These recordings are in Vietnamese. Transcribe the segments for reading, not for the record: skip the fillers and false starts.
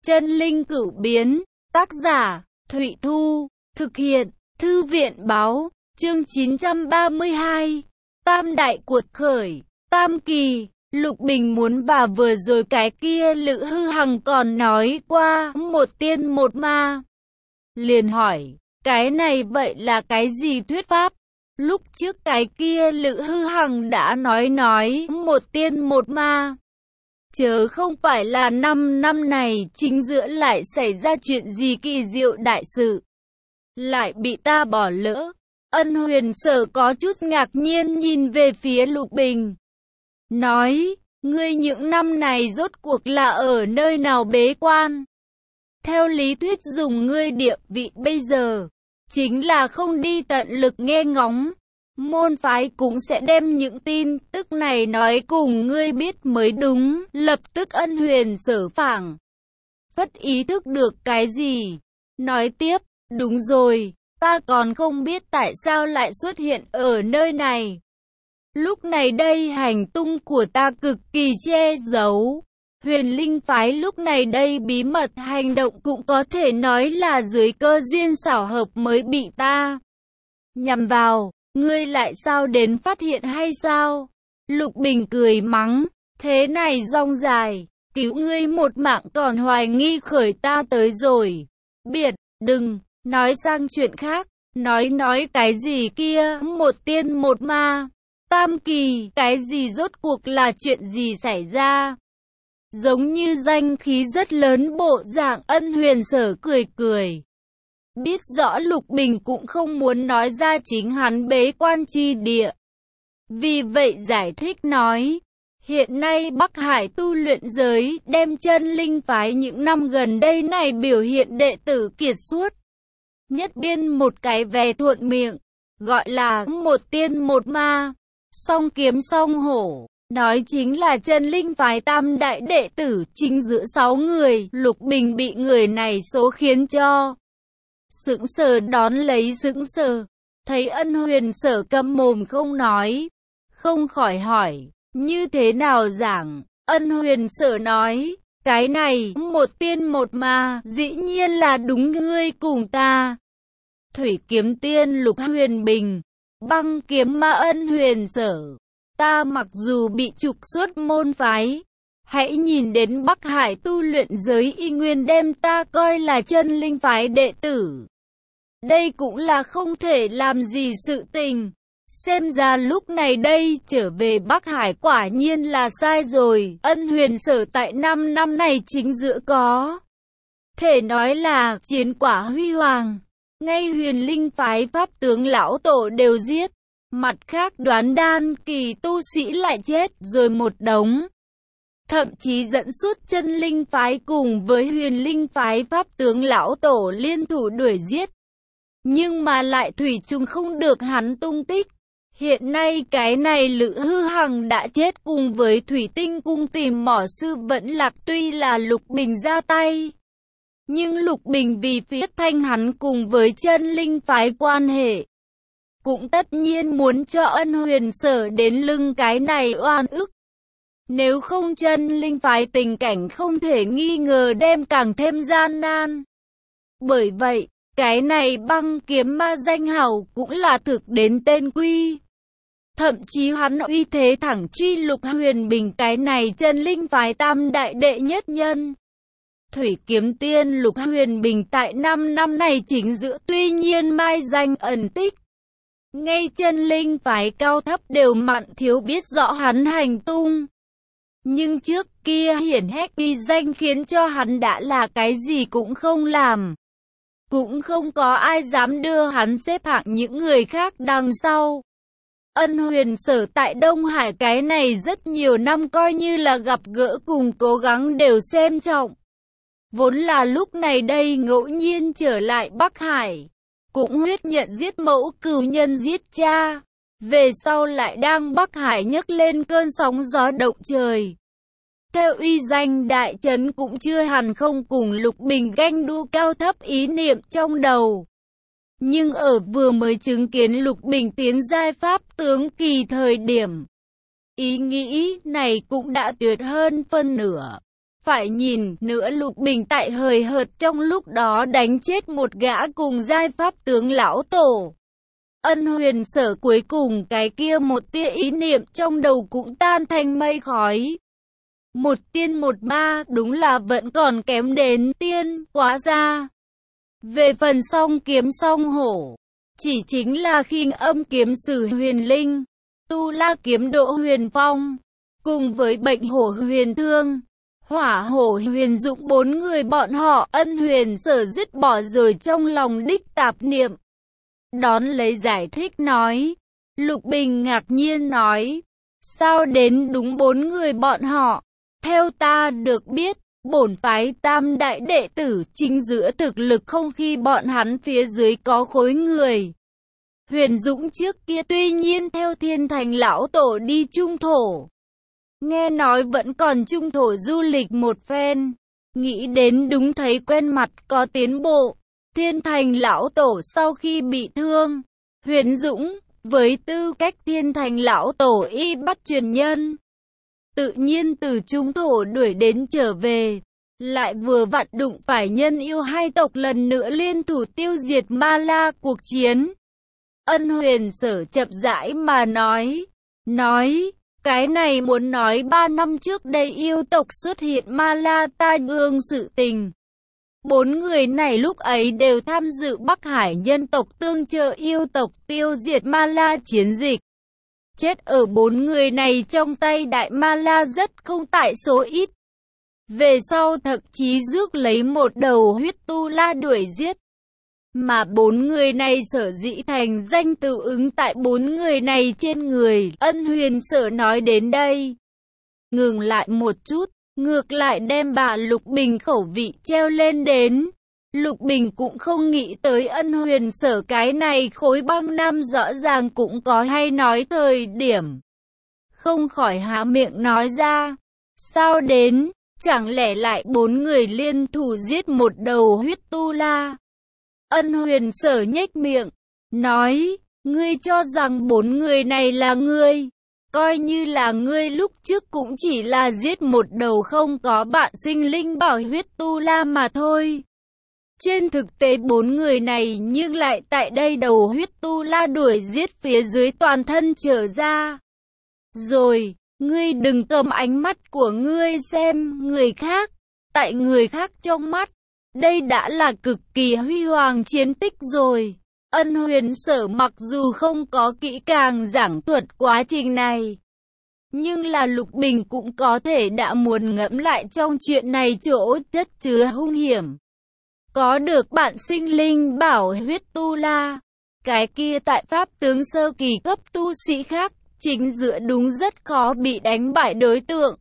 Chân linh cửu biến, tác giả, Thụy Thu, thực hiện, Thư viện báo, chương 932, Tam đại cuột khởi, Tam kỳ, Lục Bình muốn và vừa rồi cái kia Lữ Hư Hằng còn nói qua, một tiên một ma. Liền hỏi, cái này vậy là cái gì thuyết pháp? Lúc trước cái kia Lữ Hư Hằng đã nói một tiên một ma. Chớ không phải là 5 năm này chính giữa lại xảy ra chuyện gì kỳ diệu đại sự. Lại bị ta bỏ lỡ. Ân Huyền Sở có chút ngạc nhiên nhìn về phía Lục Bình. Nói, ngươi những năm này rốt cuộc là ở nơi nào bế quan? Theo lý thuyết dùng ngươi địa vị bây giờ, chính là không đi tận lực nghe ngóng. Môn phái cũng sẽ đem những tin tức này nói cùng ngươi biết mới đúng. Lập tức Ân Huyền Sở phảng phất ý thức được cái gì. Nói tiếp, đúng rồi, ta còn không biết tại sao lại xuất hiện ở nơi này. Lúc này đây hành tung của ta cực kỳ che giấu. Huyền Linh phái lúc này đây bí mật hành động cũng có thể nói là dưới cơ duyên xảo hợp mới bị ta nhằm vào. Ngươi lại sao đến phát hiện hay sao? Lục Bình cười mắng, thế này rong dài, cứu ngươi một mạng còn hoài nghi khởi ta tới rồi. Biệt, đừng, nói sang chuyện khác, nói cái gì kia, một tiên một ma, tam kỳ, cái gì rốt cuộc là chuyện gì xảy ra? Giống như danh khí rất lớn bộ dạng. Ân Huyền Sở cười cười. Biết rõ Lục Bình cũng không muốn nói ra chính hắn bế quan chi địa. Vì vậy giải thích nói, hiện nay Bắc Hải tu luyện giới đem chân linh phái những năm gần đây này biểu hiện đệ tử kiệt xuất. Nhất biên một cái về thuận miệng, gọi là một tiên một ma, song kiếm song hổ. Nói chính là chân linh phái tam đại đệ tử chính giữa 6 người. Lục Bình bị người này số khiến cho sững sờ, đón lấy sững sờ. Thấy Ân Huyền Sở câm mồm không nói, không khỏi hỏi, như thế nào giảng? Ân Huyền Sở nói, cái này, một tiên một ma, dĩ nhiên là đúng ngươi cùng ta. Thủy kiếm tiên Lục Huyền Bình, băng kiếm ma Ân Huyền Sở. Ta mặc dù bị trục xuất môn phái, hãy nhìn đến Bắc Hải tu luyện giới y nguyên đem ta coi là chân linh phái đệ tử. Đây cũng là không thể làm gì sự tình. Xem ra lúc này đây trở về Bắc Hải quả nhiên là sai rồi. Ân Huyền Sở tại 5 năm này chính giữa có thể nói là chiến quả huy hoàng. Ngay Huyền Linh phái pháp tướng lão tổ đều giết. Mặt khác đoán đan kỳ tu sĩ lại chết rồi một đống. Thậm chí dẫn suốt chân linh phái cùng với Huyền Linh phái pháp tướng lão tổ liên thủ đuổi giết. Nhưng mà lại thủy chung không được hắn tung tích. Hiện nay cái này Lữ Hư Hằng đã chết cùng với Thủy Tinh cung tìm mỏ sư vẫn lạc, tuy là Lục Bình ra tay. Nhưng Lục Bình vì phía thanh hắn cùng với chân linh phái quan hệ, cũng tất nhiên muốn cho Ân Huyền Sở đến lưng cái này oan ức. Nếu không chân linh phái tình cảnh không thể nghi ngờ đem càng thêm gian nan. Bởi vậy, cái này băng kiếm ma danh hào cũng là thực đến tên quy. Thậm chí hắn uy thế thẳng truy Lục Huyền Bình cái này chân linh phái tam đại đệ nhất nhân. Thủy kiếm tiên Lục Huyền Bình tại 5 năm này chính giữa tuy nhiên mai danh ẩn tích. Ngay chân linh phái cao thấp đều mặn thiếu biết rõ hắn hành tung. Nhưng trước kia hiển hách uy danh khiến cho hắn đã là cái gì cũng không làm. Cũng không có ai dám đưa hắn xếp hạng những người khác đằng sau. Ân Huyền Sở tại Đông Hải cái này rất nhiều năm coi như là gặp gỡ cùng cố gắng đều xem trọng. Vốn là lúc này đây ngẫu nhiên trở lại Bắc Hải, cũng huyết nhận giết mẫu cừu nhân giết cha. Về sau lại đang Bắc Hải nhấc lên cơn sóng gió động trời. Theo uy danh đại trấn cũng chưa hẳn không cùng Lục Bình ganh đua cao thấp ý niệm trong đầu. Nhưng ở vừa mới chứng kiến Lục Bình tiến giai pháp tướng kỳ thời điểm, ý nghĩ này cũng đã tuyệt hơn phân nửa. Phải nhìn nữa Lục Bình tại hời hợt trong lúc đó đánh chết một gã cùng giai pháp tướng lão tổ. Ân Huyền Sở cuối cùng cái kia một tia ý niệm trong đầu cũng tan thành mây khói. Một tiên một ma đúng là vẫn còn kém đến tiên quá xa. Về phần song kiếm song hổ, chỉ chính là khinh âm kiếm sử huyền linh, tu la kiếm độ huyền phong, cùng với bệnh hổ huyền thương, hỏa hổ huyền dũng, bốn người bọn họ Ân Huyền Sở dứt bỏ rồi trong lòng đích tạp niệm. Đón lấy giải thích nói, Lục Bình ngạc nhiên nói, sao đến đúng bốn người bọn họ? Theo ta được biết, bổn phái tam đại đệ tử chính giữa thực lực không khi bọn hắn phía dưới có khối người. Huyền Dũng trước kia tuy nhiên theo Thiên Thành lão tổ đi trung thổ. Nghe nói vẫn còn trung thổ du lịch một phen. Nghĩ đến đúng thấy quen mặt có tiến bộ. Thiên Thành lão tổ sau khi bị thương, Huyền Dũng với tư cách Thiên Thành lão tổ y bắt truyền nhân, tự nhiên từ trung thổ đuổi đến trở về, lại vừa vặn đụng phải nhân yêu hai tộc lần nữa liên thủ tiêu diệt Ma La cuộc chiến. Ân Huyền Sở chậm rãi mà nói, cái này muốn nói 3 năm trước đây yêu tộc xuất hiện Ma La tai ương sự tình. Bốn người này lúc ấy đều tham dự Bắc Hải nhân tộc tương trợ yêu tộc tiêu diệt Ma La chiến dịch. Chết ở bốn người này trong tay Đại Ma La rất không tại số ít. Về sau thậm chí rước lấy một đầu huyết tu la đuổi giết. Mà bốn người này sở dĩ thành danh tự ứng tại bốn người này trên người. Ân Huyền Sở nói đến đây, ngừng lại một chút, ngược lại đem bà Lục Bình khẩu vị treo lên đến. Lục Bình cũng không nghĩ tới Ân Huyền Sở cái này khối băng nam rõ ràng cũng có hay nói thời điểm. Không khỏi há miệng nói ra, sao đến, chẳng lẽ lại bốn người liên thủ giết một đầu huyết tu la? Ân Huyền Sở nhếch miệng, nói, ngươi cho rằng bốn người này là ngươi? Coi như là ngươi lúc trước cũng chỉ là giết một đầu không có bạn sinh linh bảo huyết tu la mà thôi. Trên thực tế bốn người này nhưng lại tại đây đầu huyết tu la đuổi giết phía dưới toàn thân trở ra. Rồi, ngươi đừng cầm ánh mắt của ngươi xem người khác. Tại người khác trong mắt, đây đã là cực kỳ huy hoàng chiến tích rồi. Ân Huyền Sở mặc dù không có kỹ càng giảng thuật quá trình này, nhưng là Lục Bình cũng có thể đã muốn ngẫm lại trong chuyện này chỗ chất chứa hung hiểm. Có được bạn sinh linh bảo huyết tu la, cái kia tại pháp tướng sơ kỳ cấp tu sĩ khác, chính giữa đúng rất khó bị đánh bại đối tượng.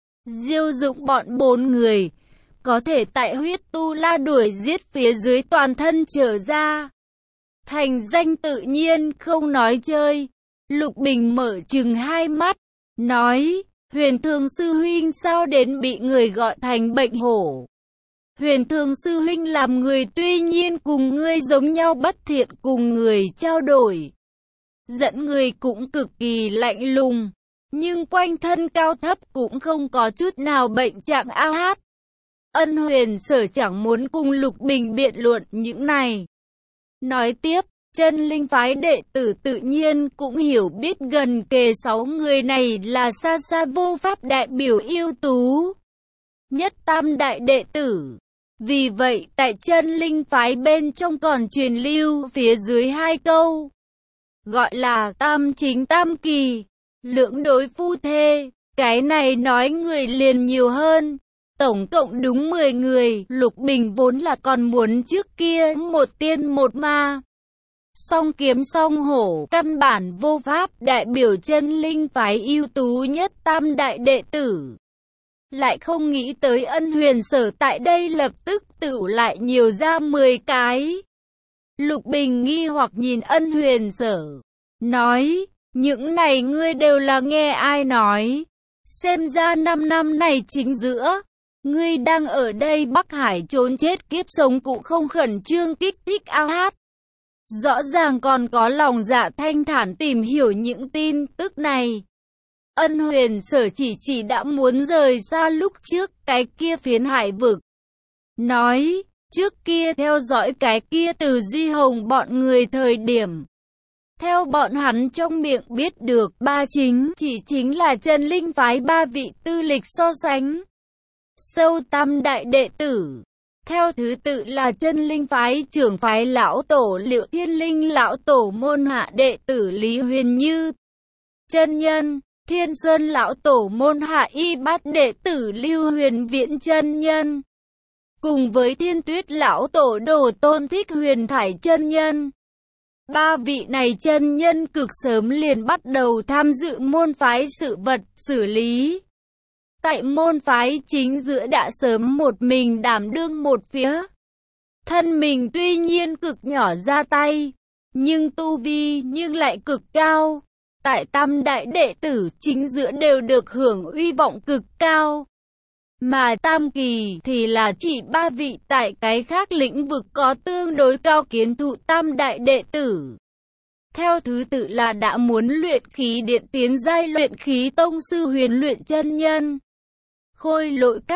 Diêu Dụng bọn bốn người, có thể tại huyết tu la đuổi giết phía dưới toàn thân trở ra. Thành danh tự nhiên không nói chơi. Lục Bình mở trừng hai mắt, nói, Huyền Thường Sư Huynh sao đến bị người gọi thành bệnh hổ? Huyền Thường Sư Huynh làm người tuy nhiên cùng ngươi giống nhau bất thiện cùng người trao đổi. Dẫn người cũng cực kỳ lạnh lùng, nhưng quanh thân cao thấp cũng không có chút nào bệnh trạng a hát. Ân Huyền Sở chẳng muốn cùng Lục Bình biện luận những này. Nói tiếp, Chân Linh phái đệ tử tự nhiên cũng hiểu biết gần kề 6 người này là xa xa vô pháp đại biểu ưu tú nhất tam đại đệ tử. Vì vậy tại Chân Linh phái bên trong còn truyền lưu phía dưới 2 câu, gọi là tam chính tam kỳ, lưỡng đối phu thê. Cái này nói người liền nhiều hơn, tổng cộng đúng 10 người. Lục Bình vốn là còn muốn trước kia một tiên một ma, song kiếm song hổ, căn bản vô pháp đại biểu Chân Linh phái ưu tú nhất tam đại đệ tử. Lại không nghĩ tới Ân Huyền Sở tại đây lập tức tự lại nhiều ra 10 cái. Lục Bình nghi hoặc nhìn Ân Huyền Sở, nói, những này ngươi đều là nghe ai nói? Xem ra 5 năm này chính giữa, ngươi đang ở đây Bắc Hải trốn chết kiếp sống cũng không khẩn trương kích thích ao hát. Rõ ràng còn có lòng dạ thanh thản tìm hiểu những tin tức này. Ân Huyền Sở chỉ đã muốn rời xa lúc trước cái kia phiến hải vực. Nói, trước kia theo dõi cái kia từ Duy Hồng bọn người thời điểm. Theo bọn hắn trong miệng biết được, chỉ chính là Chân Linh phái ba vị tư lịch so sánh sâu tam đại đệ tử. Theo thứ tự là Chân Linh phái trưởng phái lão tổ Liệu Thiên Linh lão tổ môn hạ đệ tử Lý Huyền Như chân nhân, Thiên Sơn lão tổ môn hạ y bát đệ tử Lưu Huyền Viễn chân nhân, cùng với Thiên Tuyết lão tổ đồ Tôn Thích Huyền Thải chân nhân. Ba vị này chân nhân cực sớm liền bắt đầu tham dự môn phái sự vật xử lý. Tại môn phái chính giữa đã sớm một mình đảm đương một phía. Thân mình tuy nhiên cực nhỏ ra tay, nhưng tu vi nhưng lại cực cao. Tại tam đại đệ tử chính giữa đều được hưởng uy vọng cực cao. Mà tam kỳ thì là chỉ ba vị tại cái khác lĩnh vực có tương đối cao kiến thụ tam đại đệ tử. Theo thứ tự là đã muốn luyện khí điện tiến giai luyện khí tông sư Huyền Luyện chân nhân, khôi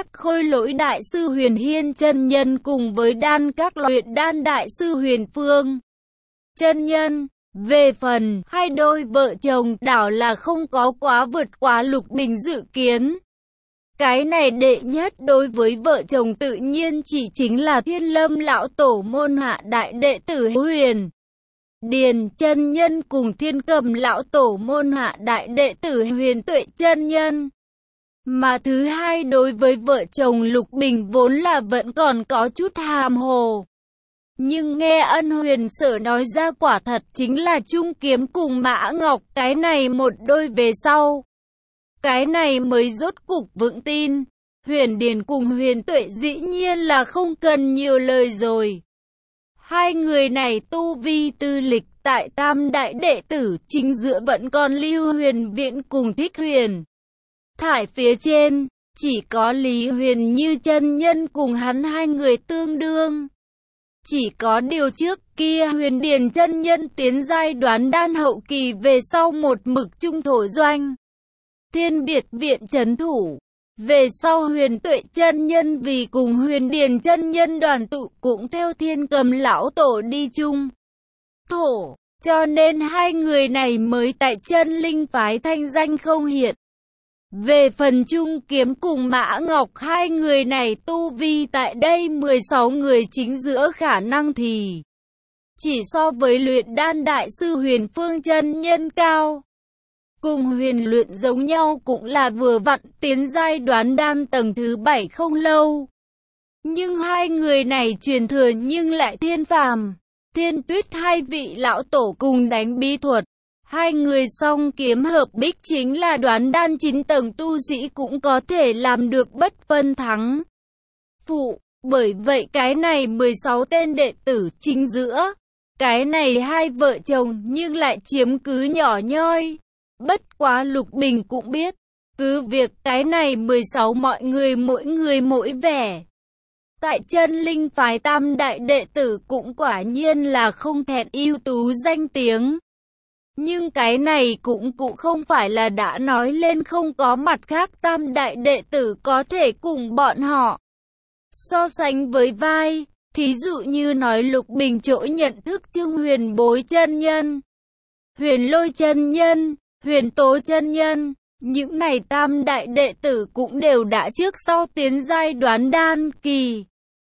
lỗi đại sư Huyền Hiên chân nhân cùng với đan các luyện đan đại sư Huyền Phương chân nhân. Về phần hai đôi vợ chồng đảo là không có quá vượt quá Lục Bình dự kiến. Cái này đệ nhất đối với vợ chồng tự nhiên chỉ chính là Thiên Lâm lão tổ môn hạ đại đệ tử Huyền Điền chân nhân cùng Thiên Cầm lão tổ môn hạ đại đệ tử Huyền Tuệ chân nhân. Mà thứ hai đối với vợ chồng Lục Bình vốn là vẫn còn có chút hàm hồ. Nhưng nghe Ân Huyền Sở nói ra quả thật chính là Trung Kiếm cùng Mã Ngọc, cái này một đôi về sau. Cái này mới rốt cục vững tin. Huyền Điền cùng Huyền Tuệ dĩ nhiên là không cần nhiều lời rồi. Hai người này tu vi tư lịch tại tam đại đệ tử chính giữa vẫn còn Lưu Huyền Viễn cùng Thích Huyền Thải phía trên. Chỉ có Lý Huyền Như chân nhân cùng hắn hai người tương đương. Chỉ có điều trước kia Huyền Điền chân nhân tiến giai đoán đan hậu kỳ về sau một mực trung thổ doanh Thiên Biệt viện trấn thủ. Về sau Huyền Tuệ chân nhân vì cùng Huyền Điền chân nhân đoàn tụ cũng theo Thiên Cầm lão tổ đi chung thổ, cho nên hai người này mới tại Chân Linh phái thanh danh không hiện. Về phần Trung Kiếm cùng Mã Ngọc, hai người này tu vi tại đây 16 người chính giữa khả năng thì chỉ so với luyện đan đại sư Huyền Phương chân nhân cao. Cùng Huyền Luyện giống nhau cũng là vừa vặn tiến giai đoán đan tầng thứ 7 không lâu. Nhưng hai người này truyền thừa nhưng lại Thiên Phàm, Thiên Tuyết hai vị lão tổ cùng đánh bí thuật. Hai người song kiếm hợp bích chính là đoán đan 9 tầng tu sĩ cũng có thể làm được bất phân thắng phụ. Bởi vậy cái này 16 tên đệ tử chính giữa, cái này hai vợ chồng nhưng lại chiếm cứ nhỏ nhoi. Bất quá Lục Bình cũng biết, cứ việc cái này 16 mọi người mỗi vẻ. Tại Chân Linh phái tam đại đệ tử cũng quả nhiên là không thẹn ưu tú danh tiếng. Nhưng cái này cũng không phải là đã nói lên không có mặt khác tam đại đệ tử có thể cùng bọn họ so sánh với vai. Thí dụ như nói Lục Bình chỗ nhận thức Trương Huyền Bối chân nhân, Huyền Lôi chân nhân, Huyền Tố chân nhân, những này tam đại đệ tử cũng đều đã trước sau tiến giai đoán đan kỳ.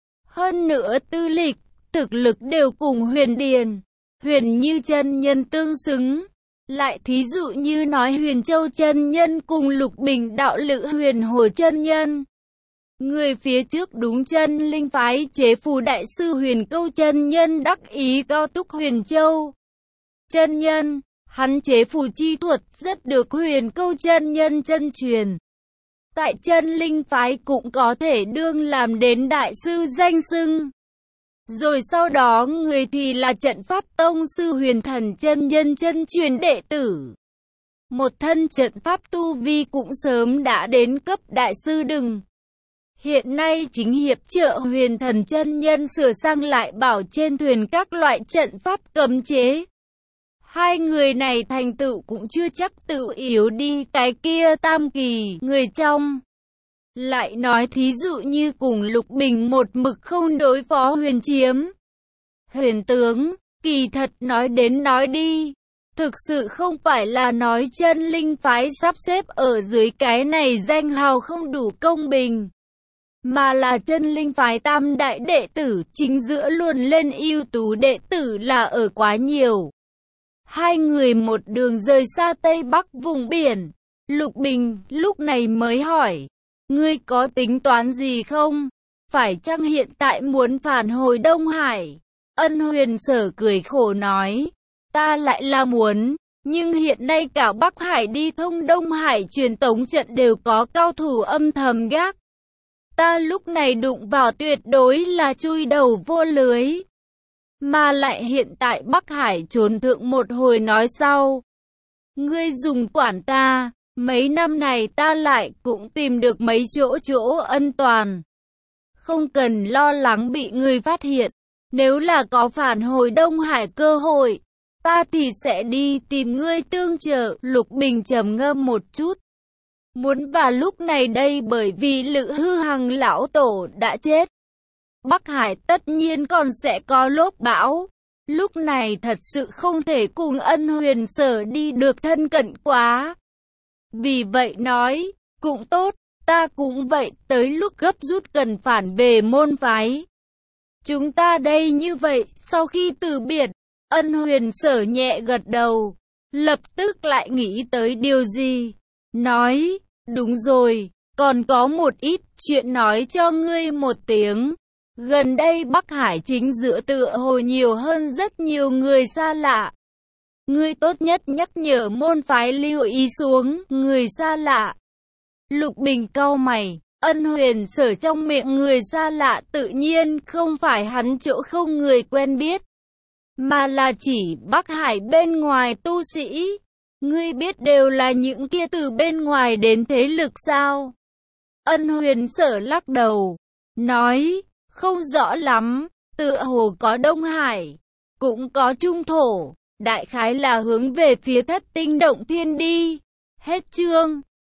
Hơn nữa tư lịch, thực lực đều cùng Huyền Điền, Huyền Như chân nhân tương xứng. Lại thí dụ như nói Huyền Châu chân nhân cùng Lục Bình đạo lữ Huyền Hồ chân nhân. Người phía trước đúng Chân Linh phái chế phù đại sư Huyền Câu chân nhân đắc ý cao túc Huyền Châu chân nhân. Hắn chế phù chi thuật rất được Huyền Câu chân nhân chân truyền. Tại Chân Linh phái cũng có thể đương làm đến đại sư danh xưng. Rồi sau đó người thì là trận pháp tông sư Huyền Thần chân nhân chân truyền đệ tử. Một thân trận pháp tu vi cũng sớm đã đến cấp đại sư đừng. Hiện nay chính hiệp trợ Huyền Thần chân nhân sửa sang lại bảo trên thuyền các loại trận pháp cấm chế. Hai người này thành tựu cũng chưa chắc tự yếu đi, cái kia Tam Kỳ, người trong. Lại nói thí dụ như cùng Lục Bình một mực không đối phó Huyền Chiếm. Huyền tướng, kỳ thật nói đến nói đi, thực sự không phải là nói chân linh phái sắp xếp ở dưới cái này danh hào không đủ công bình, mà là chân linh phái tam đại đệ tử chính giữa luôn lên ưu tú đệ tử là ở quá nhiều. Hai người một đường rời xa Tây Bắc vùng biển, Lục Bình lúc này mới hỏi, ngươi có tính toán gì không? Phải chăng hiện tại muốn phản hồi Đông Hải? Ân Huyền Sở cười khổ nói, ta lại là muốn, nhưng hiện nay cả Bắc Hải đi thông Đông Hải truyền tống trận đều có cao thủ âm thầm gác. Ta lúc này đụng vào tuyệt đối là chui đầu vô lưới. Mà lại hiện tại Bắc Hải trốn thượng một hồi nói sau. Ngươi dùng quản ta, mấy năm này ta lại cũng tìm được mấy chỗ an toàn. Không cần lo lắng bị người phát hiện. Nếu là có phản hồi Đông Hải cơ hội, ta thì sẽ đi tìm ngươi tương trợ. Lục Bình trầm ngâm một chút. Muốn vào lúc này đây bởi vì Lữ Hư Hằng lão tổ đã chết. Bắc Hải tất nhiên còn sẽ có lốc bão. Lúc này thật sự không thể cùng Ân Huyền Sở đi được thân cận quá. Vì vậy nói, cũng tốt, ta cũng vậy, tới lúc gấp rút cần phản về môn phái. Chúng ta đây như vậy, sau khi từ biệt, Ân Huyền Sở nhẹ gật đầu, lập tức lại nghĩ tới điều gì. Nói, đúng rồi, còn có một ít chuyện nói cho ngươi một tiếng. Gần đây Bắc Hải chính giữa tựa hồ nhiều hơn rất nhiều người xa lạ. Ngươi tốt nhất nhắc nhở môn phái lưu ý xuống, người xa lạ. Lục Bình cau mày, Ân Huyền Sở trong miệng người xa lạ tự nhiên không phải hắn chỗ không người quen biết, mà là chỉ Bắc Hải bên ngoài tu sĩ. Ngươi biết đều là những kia từ bên ngoài đến thế lực sao? Ân Huyền Sở lắc đầu, nói, không rõ lắm, tựa hồ có Đông Hải, cũng có Trung Thổ, đại khái là hướng về phía Thất Tinh Động Thiên đi. Hết chương.